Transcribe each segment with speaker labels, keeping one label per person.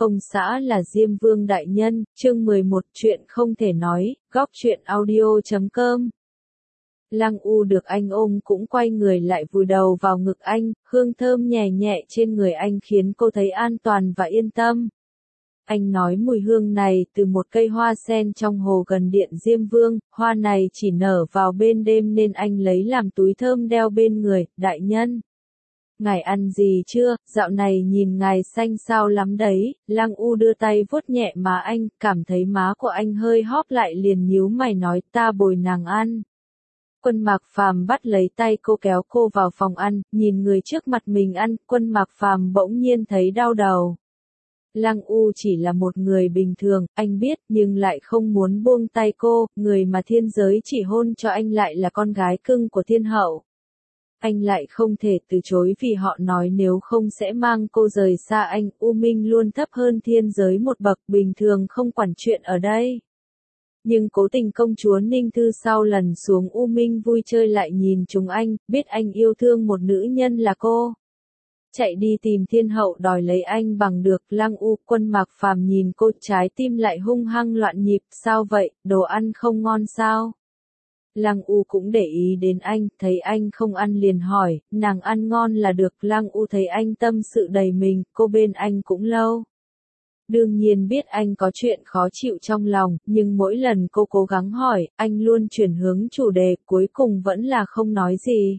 Speaker 1: ông xã là Diêm Vương đại nhân, chương 11, chuyện không thể nói, góc truyện audio.com. Lăng U được anh ôm cũng quay người lại vùi đầu vào ngực anh, hương thơm nhẹ nhẹ trên người anh khiến cô thấy an toàn và yên tâm. Anh nói mùi hương này từ một cây hoa sen trong hồ gần điện Diêm Vương, hoa này chỉ nở vào bên đêm nên anh lấy làm túi thơm đeo bên người. Đại nhân, ngài ăn gì chưa, dạo này nhìn ngài xanh xao lắm đấy. Lăng U đưa tay vuốt nhẹ má anh, cảm thấy má của anh hơi hóp lại liền nhíu mày nói ta bồi nàng ăn. Quân Mạc Phàm bắt lấy tay cô kéo cô vào phòng ăn, nhìn người trước mặt mình ăn, Quân Mạc Phàm bỗng nhiên thấy đau đầu. Lăng U chỉ là một người bình thường, anh biết, nhưng lại không muốn buông tay cô, người mà thiên giới chỉ hôn cho anh lại là con gái cưng của thiên hậu. Anh lại không thể từ chối vì họ nói nếu không sẽ mang cô rời xa anh. U Minh luôn thấp hơn thiên giới một bậc, bình thường không quản chuyện ở đây. Nhưng cố tình công chúa Ninh Thư sau lần xuống U Minh vui chơi lại nhìn chúng anh, biết anh yêu thương một nữ nhân là cô. Chạy đi tìm thiên hậu đòi lấy anh bằng được. Lăng U. Quân Mạc Phàm nhìn cô, trái tim lại hung hăng loạn nhịp, sao vậy, đồ ăn không ngon sao? Lăng U cũng để ý đến anh, thấy anh không ăn liền hỏi, nàng ăn ngon là được. Lăng U thấy anh tâm sự đầy mình, cô bên anh cũng lâu. Đương nhiên biết anh có chuyện khó chịu trong lòng, nhưng mỗi lần cô cố gắng hỏi, anh luôn chuyển hướng chủ đề, cuối cùng vẫn là không nói gì.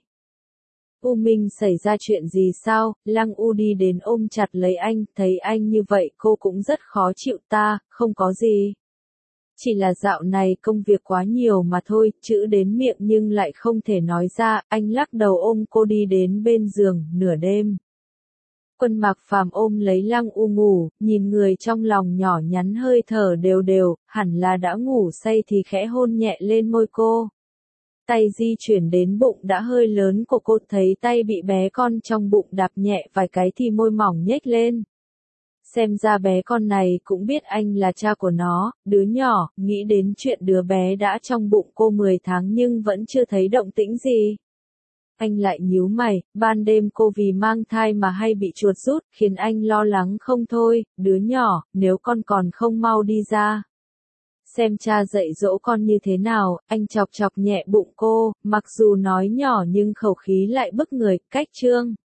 Speaker 1: U Minh xảy ra chuyện gì sao? Lăng U đi đến ôm chặt lấy anh, thấy anh như vậy cô cũng rất khó chịu. Ta, không có gì. Chỉ là dạo này công việc quá nhiều mà thôi, chữ đến miệng nhưng lại không thể nói ra. Anh lắc đầu ôm cô đi đến bên giường, nửa đêm. Quân Mạc Phàm ôm lấy Lăng U ngủ, nhìn người trong lòng nhỏ nhắn hơi thở đều đều, hẳn là đã ngủ say thì khẽ hôn nhẹ lên môi cô. Tay di chuyển đến bụng đã hơi lớn của cô, thấy tay bị bé con trong bụng đạp nhẹ vài cái thì môi mỏng nhếch lên. Xem ra bé con này cũng biết anh là cha của nó, đứa nhỏ, nghĩ đến chuyện đứa bé đã trong bụng cô 10 tháng nhưng vẫn chưa thấy động tĩnh gì. Anh lại nhíu mày, ban đêm cô vì mang thai mà hay bị chuột rút, khiến anh lo lắng không thôi. Đứa nhỏ, nếu con còn không mau đi ra. Xem cha dạy dỗ con như thế nào. Anh chọc chọc nhẹ bụng cô, mặc dù nói nhỏ nhưng khẩu khí lại bức người. Cách chương